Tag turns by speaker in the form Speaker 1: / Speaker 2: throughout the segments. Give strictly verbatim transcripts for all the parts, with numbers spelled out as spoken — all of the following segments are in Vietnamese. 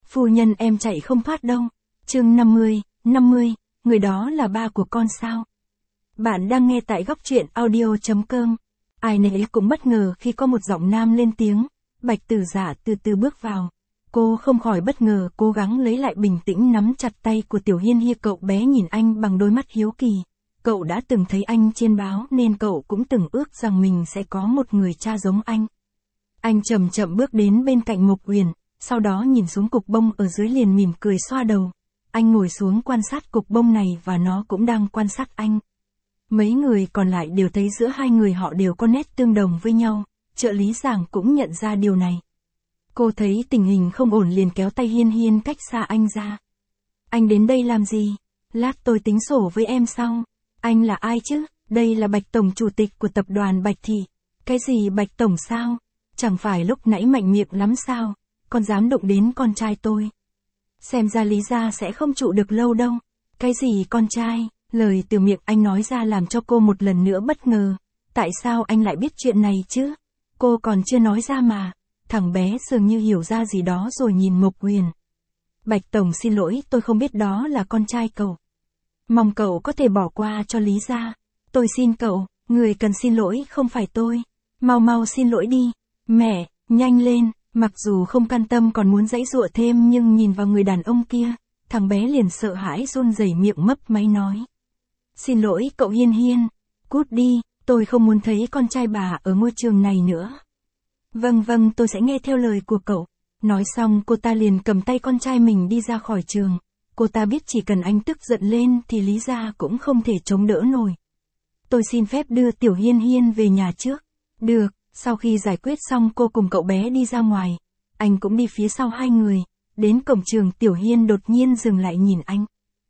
Speaker 1: Phu nhân em chạy không thoát đâu. Chương năm mươi, năm mươi, người đó là ba của con sao? Bạn đang nghe tại góc truyện audio chấm com. Ai nấy cũng bất ngờ khi có một giọng nam lên tiếng. Bạch Tử Dạ từ từ bước vào. Cô không khỏi bất ngờ, cố gắng lấy lại bình tĩnh nắm chặt tay của Tiểu Hiên Hi. Cậu bé nhìn anh bằng đôi mắt hiếu kỳ. Cậu đã từng thấy anh trên báo nên cậu cũng từng ước rằng mình sẽ có một người cha giống anh. Anh chậm chậm bước đến bên cạnh Mộc Uyển, sau đó nhìn xuống cục bông ở dưới liền mỉm cười xoa đầu. Anh ngồi xuống quan sát cục bông này và nó cũng đang quan sát anh. Mấy người còn lại đều thấy giữa hai người họ đều có nét tương đồng với nhau, trợ lý Giảng cũng nhận ra điều này. Cô thấy tình hình không ổn liền kéo tay Hiên Hiên cách xa anh ra. Anh đến đây làm gì? Lát tôi tính sổ với em sau. Anh là ai chứ? Đây là Bạch Tổng chủ tịch của tập đoàn Bạch Thị. Cái gì Bạch Tổng sao? Chẳng phải lúc nãy mạnh miệng lắm sao? Con dám động đến con trai tôi. Xem ra Lý gia sẽ không trụ được lâu đâu. Cái gì con trai? Lời từ miệng anh nói ra làm cho cô một lần nữa bất ngờ. Tại sao anh lại biết chuyện này chứ? Cô còn chưa nói ra mà. Thằng bé dường như hiểu ra gì đó rồi nhìn Mộc Uyển. Bạch Tổng xin lỗi, tôi không biết đó là con trai cậu. Mong cậu có thể bỏ qua cho Lý gia. Tôi xin cậu, người cần xin lỗi không phải tôi. Mau mau xin lỗi đi. Mẹ, nhanh lên. Mặc dù không can tâm còn muốn giãy giụa thêm nhưng nhìn vào người đàn ông kia, thằng bé liền sợ hãi run rẩy miệng mấp máy nói. Xin lỗi cậu Hiên Hiên. Cút đi, tôi không muốn thấy con trai bà ở ngôi trường này nữa. Vâng vâng, tôi sẽ nghe theo lời của cậu. Nói xong cô ta liền cầm tay con trai mình đi ra khỏi trường. Cô ta biết chỉ cần anh tức giận lên thì Lý gia cũng không thể chống đỡ nổi. Tôi xin phép đưa Tiểu Hiên Hiên về nhà trước. Được, sau khi giải quyết xong cô cùng cậu bé đi ra ngoài. Anh cũng đi phía sau hai người. Đến cổng trường Tiểu Hiên đột nhiên dừng lại nhìn anh.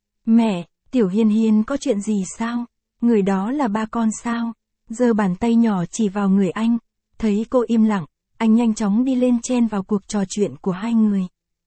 Speaker 1: Mẹ, Tiểu Hiên Hiên có chuyện gì sao? Người đó là ba con sao? Giơ bàn tay nhỏ chỉ vào người anh. Thấy cô im lặng, anh nhanh chóng đi lên chen vào cuộc trò chuyện của hai người.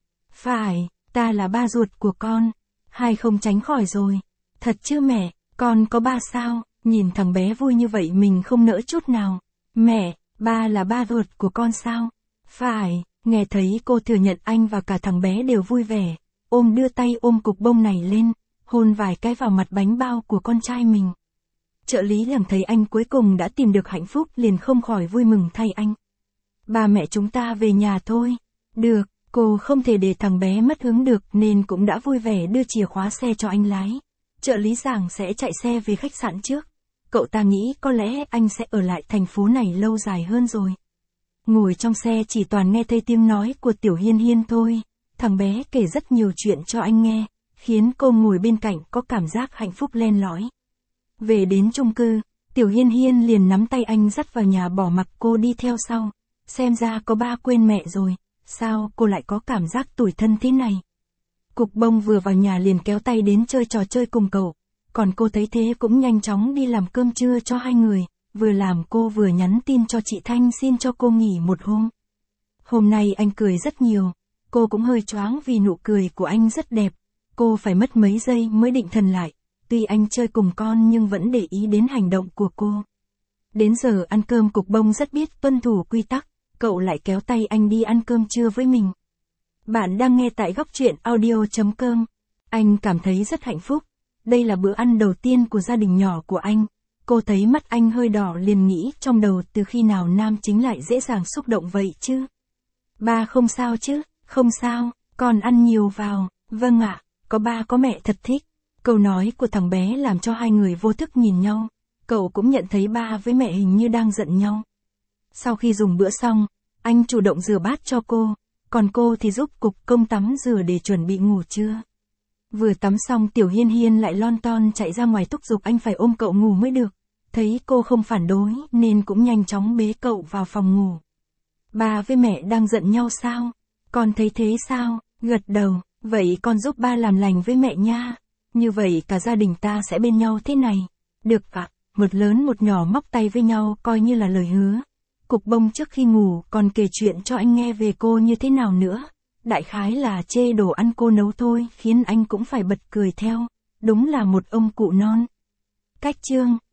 Speaker 1: Phải, ta là ba ruột của con. Hai không tránh khỏi rồi. Thật chứ mẹ, con có ba sao? Nhìn thằng bé vui như vậy mình không nỡ chút nào. Mẹ, ba là ba ruột của con sao? Phải, nghe thấy cô thừa nhận anh và cả thằng bé đều vui vẻ. Ôm đưa tay ôm cục bông này lên, hôn vài cái vào mặt bánh bao của con trai mình. Trợ lý Giảng thấy anh cuối cùng đã tìm được hạnh phúc liền không khỏi vui mừng thay anh. Ba mẹ chúng ta về nhà thôi. Được, cô không thể để thằng bé mất hứng được nên cũng đã vui vẻ đưa chìa khóa xe cho anh lái. Trợ lý Giảng sẽ chạy xe về khách sạn trước. Cậu ta nghĩ có lẽ anh sẽ ở lại thành phố này lâu dài hơn rồi. Ngồi trong xe chỉ toàn nghe thấy tiếng nói của Tiểu Hiên Hiên thôi. Thằng bé kể rất nhiều chuyện cho anh nghe, khiến cô ngồi bên cạnh có cảm giác hạnh phúc len lỏi. Về đến chung cư, Tiểu Hiên Hiên liền nắm tay anh dắt vào nhà bỏ mặc cô đi theo sau. Xem ra có ba quên mẹ rồi, sao cô lại có cảm giác tủi thân thế này? Cục bông vừa vào nhà liền kéo tay đến chơi trò chơi cùng cậu. Còn cô thấy thế cũng nhanh chóng đi làm cơm trưa cho hai người, vừa làm cô vừa nhắn tin cho chị Thanh xin cho cô nghỉ một hôm. Hôm nay anh cười rất nhiều, cô cũng hơi choáng vì nụ cười của anh rất đẹp. Cô phải mất mấy giây mới định thần lại, tuy anh chơi cùng con nhưng vẫn để ý đến hành động của cô. Đến giờ ăn cơm Cục Bông rất biết tuân thủ quy tắc, cậu lại kéo tay anh đi ăn cơm trưa với mình. Bạn đang nghe tại góc truyện audio chấm com. Anh cảm thấy rất hạnh phúc. Đây là bữa ăn đầu tiên của gia đình nhỏ của anh. Cô thấy mắt anh hơi đỏ liền nghĩ trong đầu từ khi nào nam chính lại dễ dàng xúc động vậy chứ. Ba không sao chứ, không sao, con ăn nhiều vào. Vâng ạ, có ba có mẹ thật thích. Câu nói của thằng bé làm cho hai người vô thức nhìn nhau. Cậu cũng nhận thấy ba với mẹ hình như đang giận nhau. Sau khi dùng bữa xong, anh chủ động rửa bát cho cô, còn cô thì giúp Cục Công tắm rửa để chuẩn bị ngủ trưa. Vừa tắm xong Tiểu Hiên Hiên lại lon ton chạy ra ngoài thúc giục anh phải ôm cậu ngủ mới được. Thấy cô không phản đối nên cũng nhanh chóng bế cậu vào phòng ngủ. Ba với mẹ đang giận nhau sao? Con thấy thế sao? Gật đầu, vậy con giúp ba làm lành với mẹ nha. Như vậy cả gia đình ta sẽ bên nhau thế này. Được ạ, một lớn một nhỏ móc tay với nhau coi như là lời hứa. Cục Bông trước khi ngủ còn kể chuyện cho anh nghe về cô như thế nào nữa. Đại khái là chê đồ ăn cô nấu thôi khiến anh cũng phải bật cười theo. Đúng là một ông cụ non. Cách chương